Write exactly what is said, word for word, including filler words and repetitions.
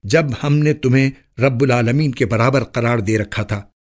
जब हमने तुम्हें रब्बुल आलमीन के बराबर करार दे रखा था।